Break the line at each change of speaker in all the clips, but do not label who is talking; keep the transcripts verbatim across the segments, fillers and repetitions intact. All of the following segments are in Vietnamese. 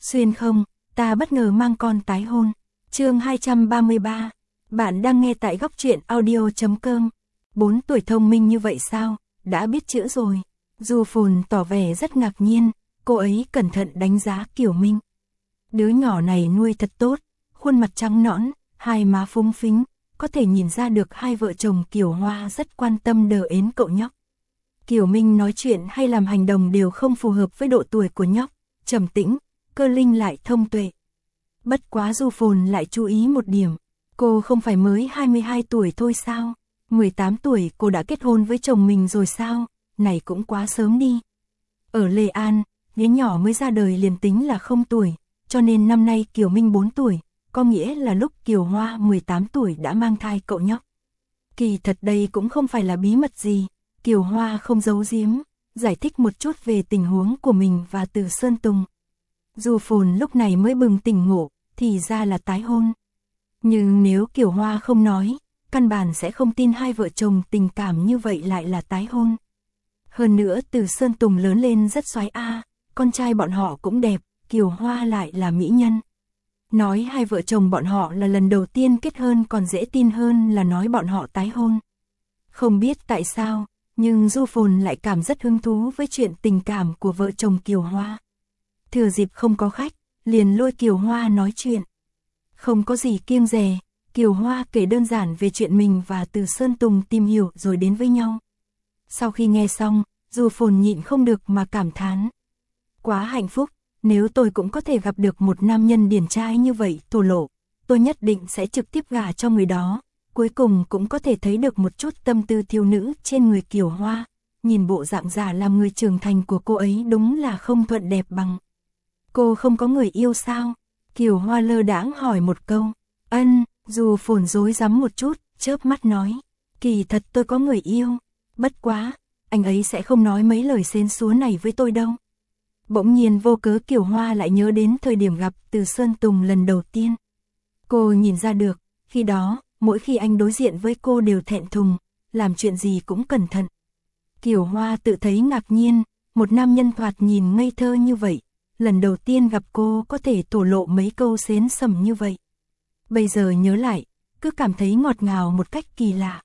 Xuyên không, ta bất ngờ mang con tái hôn. Chương hai trăm ba mươi ba. Bạn đang nghe tại góc truyện audio chấm com. Bốn tuổi thông minh như vậy sao, đã biết chữ rồi. Du Phồn tỏ vẻ rất ngạc nhiên, cô ấy cẩn thận đánh giá Kiều Minh. Đứa nhỏ này nuôi thật tốt, khuôn mặt trắng nõn, hai má phúng phính, có thể nhìn ra được hai vợ chồng Kiều Hoa rất quan tâm đờ ến cậu nhóc. Kiều Minh nói chuyện hay làm hành động đều không phù hợp với độ tuổi của nhóc, trầm tĩnh, cơ linh lại thông tuệ. Bất quá Du Phồn lại chú ý một điểm, cô không phải mới hai mươi hai tuổi thôi sao? mười tám tuổi cô đã kết hôn với chồng mình rồi sao? Này cũng quá sớm đi. Ở Lê An, đứa nhỏ mới ra đời liền tính là không tuổi, cho nên năm nay Kiều Minh bốn tuổi, có nghĩa là lúc Kiều Hoa mười tám tuổi đã mang thai cậu nhóc. Kỳ thật đây cũng không phải là bí mật gì, Kiều Hoa không giấu giếm, giải thích một chút về tình huống của mình và Từ Sơn Tùng. Du Phồn lúc này mới bừng tỉnh ngộ, thì ra là tái hôn. Nhưng nếu Kiều Hoa không nói, căn bản sẽ không tin hai vợ chồng tình cảm như vậy lại là tái hôn. Hơn nữa Từ Sơn Tùng lớn lên rất xoái a, con trai bọn họ cũng đẹp, Kiều Hoa lại là mỹ nhân. Nói hai vợ chồng bọn họ là lần đầu tiên kết hôn còn dễ tin hơn là nói bọn họ tái hôn. Không biết tại sao, nhưng Du Phồn lại cảm rất hứng thú với chuyện tình cảm của vợ chồng Kiều Hoa. Thừa dịp không có khách, liền lôi Kiều Hoa nói chuyện. Không có gì kiêng dè, Kiều Hoa kể đơn giản về chuyện mình và Từ Sơn Tùng tìm hiểu rồi đến với nhau. Sau khi nghe xong, Du Phồn nhịn không được mà cảm thán. Quá hạnh phúc, nếu tôi cũng có thể gặp được một nam nhân điển trai như vậy thổ lộ, tôi nhất định sẽ trực tiếp gả cho người đó. Cuối cùng cũng có thể thấy được một chút tâm tư thiếu nữ trên người Kiều Hoa. Nhìn bộ dạng giả làm người trưởng thành của cô ấy đúng là không thuận đẹp bằng. Cô không có người yêu sao? Kiều Hoa lơ đãng hỏi một câu. Ân, Du Phồn rối rắm một chút, chớp mắt nói. Kỳ thật tôi có người yêu. Bất quá, anh ấy sẽ không nói mấy lời xến xúa này với tôi đâu. Bỗng nhiên vô cớ Kiều Hoa lại nhớ đến thời điểm gặp Từ Sơn Tùng lần đầu tiên. Cô nhìn ra được, khi đó, mỗi khi anh đối diện với cô đều thẹn thùng, làm chuyện gì cũng cẩn thận. Kiều Hoa tự thấy ngạc nhiên, một nam nhân thoạt nhìn ngây thơ như vậy, lần đầu tiên gặp cô có thể thổ lộ mấy câu xến sầm như vậy. Bây giờ nhớ lại, cứ cảm thấy ngọt ngào một cách kỳ lạ.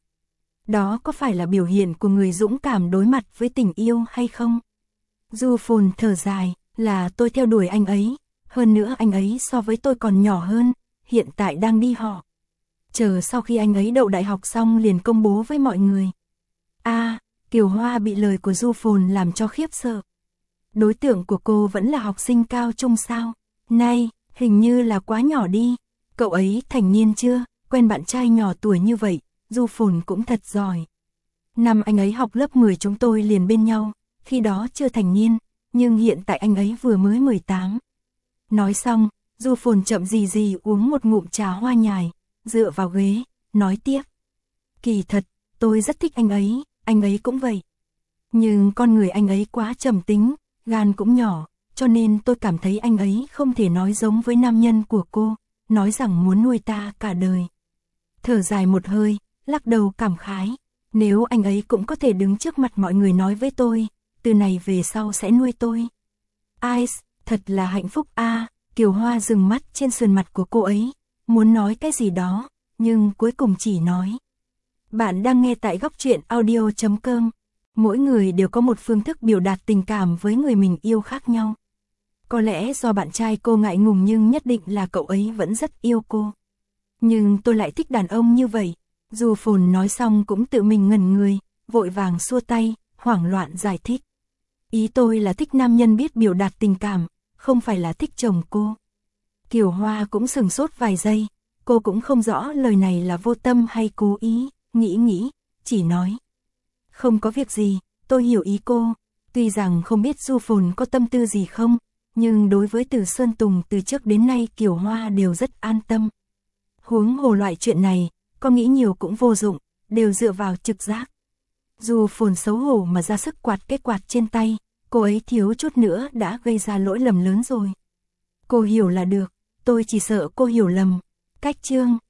Đó có phải là biểu hiện của người dũng cảm đối mặt với tình yêu hay không? Du Phồn thở dài, là tôi theo đuổi anh ấy, hơn nữa anh ấy so với tôi còn nhỏ hơn, hiện tại đang đi họ. Chờ sau khi anh ấy đậu đại học xong liền công bố với mọi người. A, à, Kiều Hoa bị lời của Du Phồn làm cho khiếp sợ. Đối tượng của cô vẫn là học sinh cao trung sao? Này, hình như là quá nhỏ đi. Cậu ấy thành niên chưa? Quen bạn trai nhỏ tuổi như vậy, Du Phồn cũng thật giỏi. Năm anh ấy học lớp mười chúng tôi liền bên nhau, khi đó chưa thành niên, nhưng hiện tại anh ấy vừa mới mười tám. Nói xong, Du Phồn chậm gì gì uống một ngụm trà hoa nhài, dựa vào ghế, nói tiếp. Kỳ thật, tôi rất thích anh ấy, anh ấy cũng vậy. Nhưng con người anh ấy quá trầm tính, gan cũng nhỏ, cho nên tôi cảm thấy anh ấy không thể nói giống với nam nhân của cô, nói rằng muốn nuôi ta cả đời. Thở dài một hơi, lắc đầu cảm khái, nếu anh ấy cũng có thể đứng trước mặt mọi người nói với tôi, từ này về sau sẽ nuôi tôi. Ai, thật là hạnh phúc a. À, Kiều Hoa dừng mắt trên sườn mặt của cô ấy, muốn nói cái gì đó, nhưng cuối cùng chỉ nói. Bạn đang nghe tại góc truyện audio chấm com. Mỗi người đều có một phương thức biểu đạt tình cảm với người mình yêu khác nhau. Có lẽ do bạn trai cô ngại ngùng nhưng nhất định là cậu ấy vẫn rất yêu cô. Nhưng tôi lại thích đàn ông như vậy. Du Phồn nói xong cũng tự mình ngẩn người, vội vàng xua tay, hoảng loạn giải thích. Ý tôi là thích nam nhân biết biểu đạt tình cảm, không phải là thích chồng cô. Kiều Hoa cũng sừng sốt vài giây, cô cũng không rõ lời này là vô tâm hay cố ý, nghĩ nghĩ, chỉ nói. Không có việc gì, tôi hiểu ý cô, tuy rằng không biết Du Phồn có tâm tư gì không, nhưng đối với Từ Sơn Tùng từ trước đến nay Kiều Hoa đều rất an tâm. Huống hồ loại chuyện này, có nghĩ nhiều cũng vô dụng, đều dựa vào trực giác. Du Phồn xấu hổ mà ra sức quạt cái quạt trên tay, cô ấy thiếu chút nữa đã gây ra lỗi lầm lớn rồi. Cô hiểu là được, tôi chỉ sợ cô hiểu lầm. Cách chương